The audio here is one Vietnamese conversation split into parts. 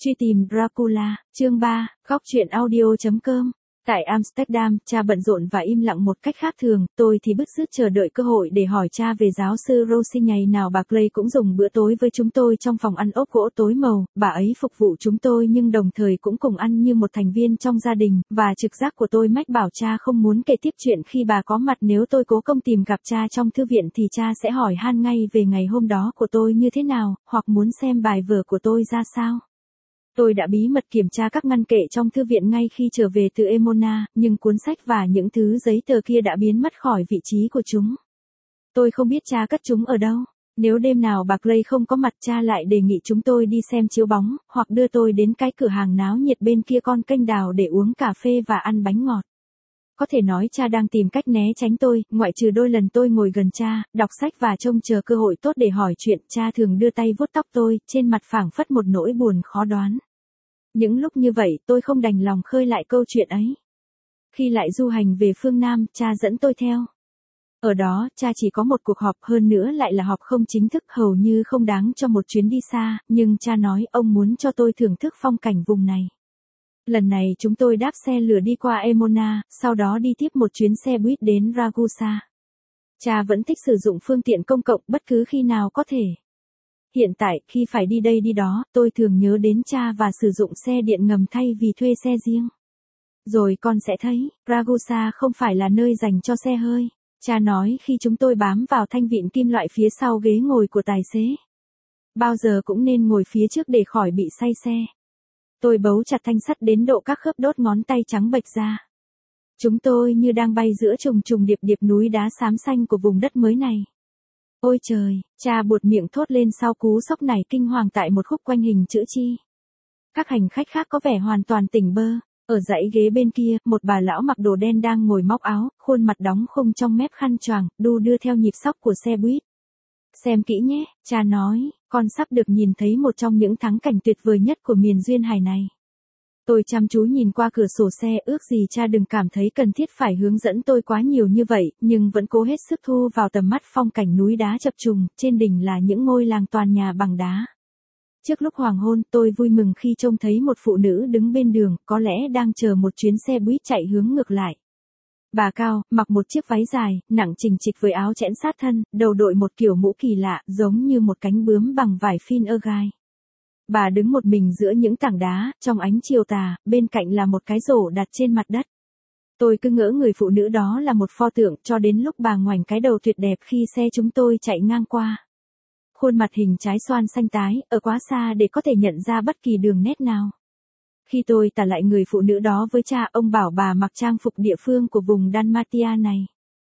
Truy tìm Dracula, chương 3, góc truyện audio.com. Tại Amsterdam, cha bận rộn và im lặng một cách khác thường, tôi thì bứt rứt chờ đợi cơ hội để hỏi cha về giáo sư Rosie. Ngày nào bà Clay cũng dùng bữa tối với chúng tôi trong phòng ăn ốp gỗ tối màu, bà ấy phục vụ chúng tôi nhưng đồng thời cũng cùng ăn như một thành viên trong gia đình, và trực giác của tôi mách bảo cha không muốn kể tiếp chuyện khi bà có mặt. Nếu tôi cố công tìm gặp cha trong thư viện thì cha sẽ hỏi han ngay về ngày hôm đó của tôi như thế nào, hoặc muốn xem bài vở của tôi ra sao. Tôi đã bí mật kiểm tra các ngăn kệ trong thư viện ngay khi trở về từ Emona, nhưng cuốn sách và những thứ giấy tờ kia đã biến mất khỏi vị trí của chúng. Tôi không biết cha cất chúng ở đâu. Nếu đêm nào bà Clay không có mặt, cha lại đề nghị chúng tôi đi xem chiếu bóng, hoặc đưa tôi đến cái cửa hàng náo nhiệt bên kia con kênh đào để uống cà phê và ăn bánh ngọt. Có thể nói cha đang tìm cách né tránh tôi, ngoại trừ đôi lần tôi ngồi gần cha, đọc sách và trông chờ cơ hội tốt để hỏi chuyện. Cha thường đưa tay vuốt tóc tôi, trên mặt phảng phất một nỗi buồn khó đoán. Những lúc như vậy, tôi không đành lòng khơi lại câu chuyện ấy. Khi lại du hành về phương Nam, cha dẫn tôi theo. Ở đó, cha chỉ có một cuộc họp, hơn nữa lại là họp không chính thức, hầu như không đáng cho một chuyến đi xa, nhưng cha nói ông muốn cho tôi thưởng thức phong cảnh vùng này. Lần này chúng tôi đáp xe lửa đi qua Emona, sau đó đi tiếp một chuyến xe buýt đến Ragusa. Cha vẫn thích sử dụng phương tiện công cộng bất cứ khi nào có thể. Hiện tại, khi phải đi đây đi đó, tôi thường nhớ đến cha và sử dụng xe điện ngầm thay vì thuê xe riêng. Rồi con sẽ thấy, Ragusa không phải là nơi dành cho xe hơi, cha nói khi chúng tôi bám vào thanh vịn kim loại phía sau ghế ngồi của tài xế. Bao giờ cũng nên ngồi phía trước để khỏi bị say xe. Tôi bấu chặt thanh sắt đến độ các khớp đốt ngón tay trắng bệch ra. Chúng tôi như đang bay giữa trùng trùng điệp điệp núi đá xám xanh của vùng đất mới này. Ôi trời, cha buột miệng thốt lên sau cú sốc này kinh hoàng tại một khúc quanh hình chữ chi. Các hành khách khác có vẻ hoàn toàn tỉnh bơ. Ở dãy ghế bên kia, một bà lão mặc đồ đen đang ngồi móc áo, khuôn mặt đóng khung trong mép khăn choàng, đu đưa theo nhịp xóc của xe buýt. Xem kỹ nhé, cha nói, con sắp được nhìn thấy một trong những thắng cảnh tuyệt vời nhất của miền duyên hải này. Tôi chăm chú nhìn qua cửa sổ xe, ước gì cha đừng cảm thấy cần thiết phải hướng dẫn tôi quá nhiều như vậy, nhưng vẫn cố hết sức thu vào tầm mắt phong cảnh núi đá chập trùng, trên đỉnh là những ngôi làng toàn nhà bằng đá. Trước lúc hoàng hôn, tôi vui mừng khi trông thấy một phụ nữ đứng bên đường, có lẽ đang chờ một chuyến xe buýt chạy hướng ngược lại. Bà cao, mặc một chiếc váy dài, nặng chình chịch với áo chẽn sát thân, đầu đội một kiểu mũ kỳ lạ, giống như một cánh bướm bằng vải phin ơ gai. Bà đứng một mình giữa những tảng đá, trong ánh chiều tà, bên cạnh là một cái rổ đặt trên mặt đất. Tôi cứ ngỡ người phụ nữ đó là một pho tượng, cho đến lúc bà ngoảnh cái đầu tuyệt đẹp khi xe chúng tôi chạy ngang qua. Khuôn mặt hình trái xoan xanh tái, ở quá xa để có thể nhận ra bất kỳ đường nét nào. Khi tôi tả lại người phụ nữ đó với cha, ông bảo bà mặc trang phục địa phương của vùng Dalmatia này.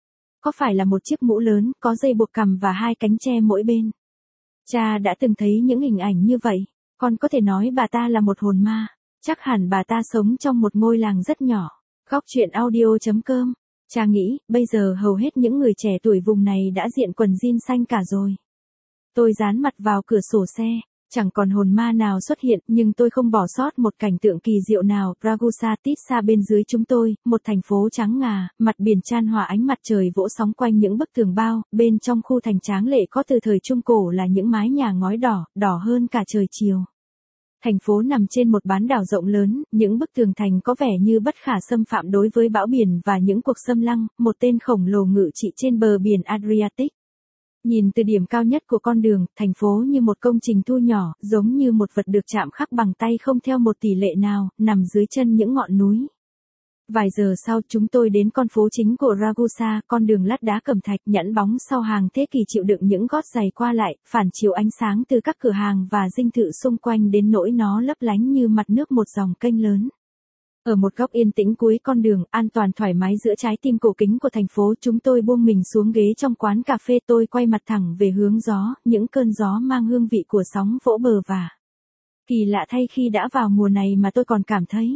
Có phải là một chiếc mũ lớn, có dây buộc cằm và hai cánh tre mỗi bên. Cha đã từng thấy những hình ảnh như vậy. Con có thể nói bà ta là một hồn ma. Chắc hẳn bà ta sống trong một ngôi làng rất nhỏ. Góc truyện audio.com. Cha nghĩ, bây giờ hầu hết những người trẻ tuổi vùng này đã diện quần jean xanh cả rồi. Tôi dán mặt vào cửa sổ xe. Chẳng còn hồn ma nào xuất hiện, nhưng tôi không bỏ sót một cảnh tượng kỳ diệu nào. Ragusa tít xa bên dưới chúng tôi, một thành phố trắng ngà, mặt biển chan hòa ánh mặt trời vỗ sóng quanh những bức tường bao, bên trong khu thành tráng lệ có từ thời Trung Cổ là những mái nhà ngói đỏ, đỏ hơn cả trời chiều. Thành phố nằm trên một bán đảo rộng lớn, những bức tường thành có vẻ như bất khả xâm phạm đối với bão biển và những cuộc xâm lăng, một tên khổng lồ ngự trị trên bờ biển Adriatic. Nhìn từ điểm cao nhất của con đường, thành phố như một công trình thu nhỏ, giống như một vật được chạm khắc bằng tay không theo một tỷ lệ nào, nằm dưới chân những ngọn núi. Vài giờ sau, chúng tôi đến con phố chính của Ragusa, con đường lát đá cẩm thạch nhẵn bóng sau hàng thế kỷ chịu đựng những gót giày qua lại, phản chiếu ánh sáng từ các cửa hàng và dinh thự xung quanh đến nỗi nó lấp lánh như mặt nước một dòng kênh lớn. Ở một góc yên tĩnh cuối con đường, an toàn thoải mái giữa trái tim cổ kính của thành phố, chúng tôi buông mình xuống ghế trong quán cà phê. Tôi quay mặt thẳng về hướng gió, những cơn gió mang hương vị của sóng vỗ bờ và kỳ lạ thay khi đã vào mùa này mà tôi còn cảm thấy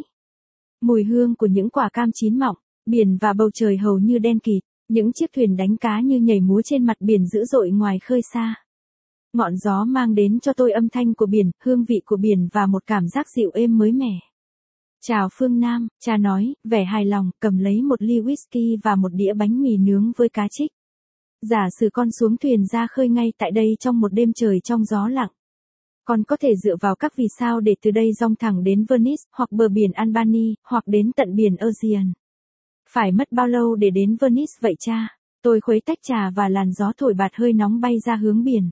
mùi hương của những quả cam chín mọng, biển và bầu trời hầu như đen kịt, những chiếc thuyền đánh cá như nhảy múa trên mặt biển dữ dội ngoài khơi xa. Ngọn gió mang đến cho tôi âm thanh của biển, hương vị của biển và một cảm giác dịu êm mới mẻ. Chào phương Nam, cha nói, vẻ hài lòng, cầm lấy một ly whisky và một đĩa bánh mì nướng với cá trích. Giả sử con xuống thuyền ra khơi ngay tại đây trong một đêm trời trong gió lặng. Con có thể dựa vào các vì sao để từ đây dong thẳng đến Venice, hoặc bờ biển Albany, hoặc đến tận biển Aegean. Phải mất bao lâu để đến Venice vậy cha? Tôi khuấy tách trà và làn gió thổi bạt hơi nóng bay ra hướng biển.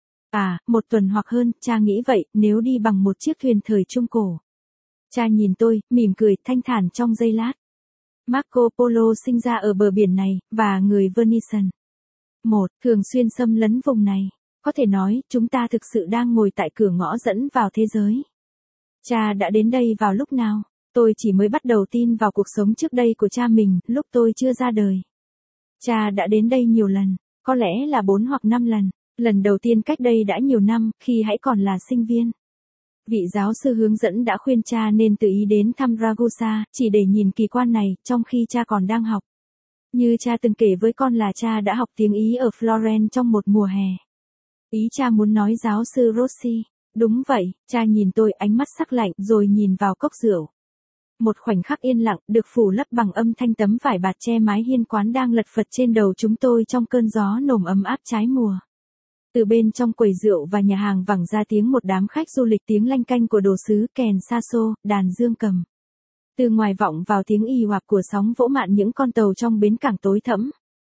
À, 1 tuần hoặc hơn, cha nghĩ vậy, nếu đi bằng một chiếc thuyền thời Trung Cổ. Cha nhìn tôi, mỉm cười, thanh thản trong giây lát. Marco Polo sinh ra ở bờ biển này, và người Venetian. Thường xuyên xâm lấn vùng này. Có thể nói, chúng ta thực sự đang ngồi tại cửa ngõ dẫn vào thế giới. Cha đã đến đây vào lúc nào? Tôi chỉ mới bắt đầu tin vào cuộc sống trước đây của cha mình, lúc tôi chưa ra đời. Cha đã đến đây nhiều lần, có lẽ là 4 hoặc 5 lần. Lần đầu tiên cách đây đã nhiều năm, khi hãy còn là sinh viên. Vị giáo sư hướng dẫn đã khuyên cha nên tự ý đến thăm Ragusa, chỉ để nhìn kỳ quan này, trong khi cha còn đang học. Như cha từng kể với con là cha đã học tiếng Ý ở Florence trong một mùa hè. Ý cha muốn nói giáo sư Rossi. Đúng vậy, cha nhìn tôi ánh mắt sắc lạnh rồi nhìn vào cốc rượu. Một khoảnh khắc yên lặng, được phủ lấp bằng âm thanh tấm vải bạt che mái hiên quán đang lật phật trên đầu chúng tôi trong cơn gió nồm ấm áp trái mùa. Từ bên trong quầy rượu và nhà hàng vẳng ra tiếng một đám khách du lịch tiếng lanh canh của đồ sứ, kèn sa xô, đàn dương cầm. Từ ngoài vọng vào tiếng ì oạp của sóng vỗ mạn những con tàu trong bến cảng tối thẫm.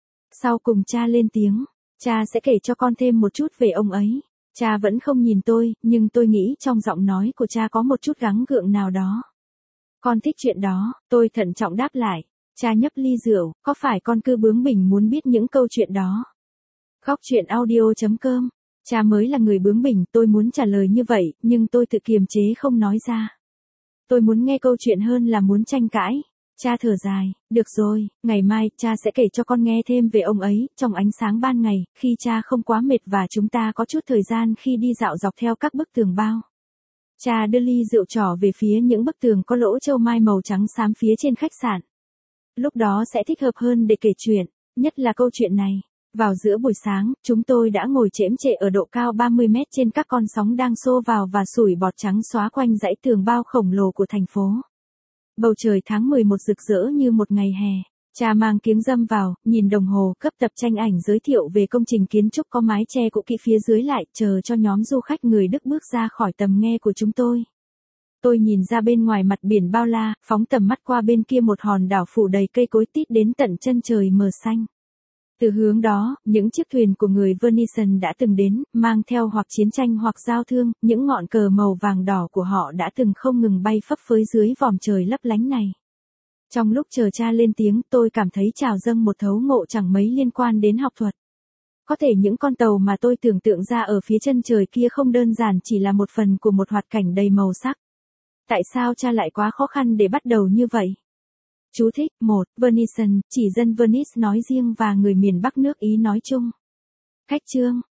Sau cùng cha lên tiếng, cha sẽ kể cho con thêm một chút về ông ấy. Cha vẫn không nhìn tôi, nhưng tôi nghĩ trong giọng nói của cha có một chút gắng gượng nào đó. Con thích chuyện đó, tôi thận trọng đáp lại. Cha nhấp ly rượu, có phải con cứ bướng bỉnh muốn biết những câu chuyện đó? Góc chuyện audio.com. Cha mới là người bướng bỉnh, tôi muốn trả lời như vậy, nhưng tôi tự kiềm chế không nói ra. Tôi muốn nghe câu chuyện hơn là muốn tranh cãi. Cha thở dài, được rồi, ngày mai, cha sẽ kể cho con nghe thêm về ông ấy, trong ánh sáng ban ngày, khi cha không quá mệt và chúng ta có chút thời gian khi đi dạo dọc theo các bức tường bao. Cha đưa ly rượu trỏ về phía những bức tường có lỗ châu mai màu trắng xám phía trên khách sạn. Lúc đó sẽ thích hợp hơn để kể chuyện, nhất là câu chuyện này. Vào giữa buổi sáng, chúng tôi đã ngồi chễm chệ ở độ cao 30 mét trên các con sóng đang xô vào và sủi bọt trắng xóa quanh dãy tường bao khổng lồ của thành phố. Bầu trời tháng 11 rực rỡ như một ngày hè. Cha mang kiếng râm vào, nhìn đồng hồ, cấp tập tranh ảnh giới thiệu về công trình kiến trúc có mái che cũ kỹ phía dưới lại, chờ cho nhóm du khách người Đức bước ra khỏi tầm nghe của chúng tôi. Tôi nhìn ra bên ngoài mặt biển bao la, phóng tầm mắt qua bên kia một hòn đảo phủ đầy cây cối tít đến tận chân trời mờ xanh. Từ hướng đó, những chiếc thuyền của người Venetian đã từng đến, mang theo hoặc chiến tranh hoặc giao thương, những ngọn cờ màu vàng đỏ của họ đã từng không ngừng bay phấp phới dưới vòm trời lấp lánh này. Trong lúc chờ cha lên tiếng, tôi cảm thấy trào dâng một thấu ngộ chẳng mấy liên quan đến học thuật. Có thể những con tàu mà tôi tưởng tượng ra ở phía chân trời kia không đơn giản chỉ là một phần của một hoạt cảnh đầy màu sắc. Tại sao cha lại quá khó khăn để bắt đầu như vậy? Chú thích: 1. Venetian, chỉ dân Venice nói riêng và người miền Bắc nước Ý nói chung. Khách chương.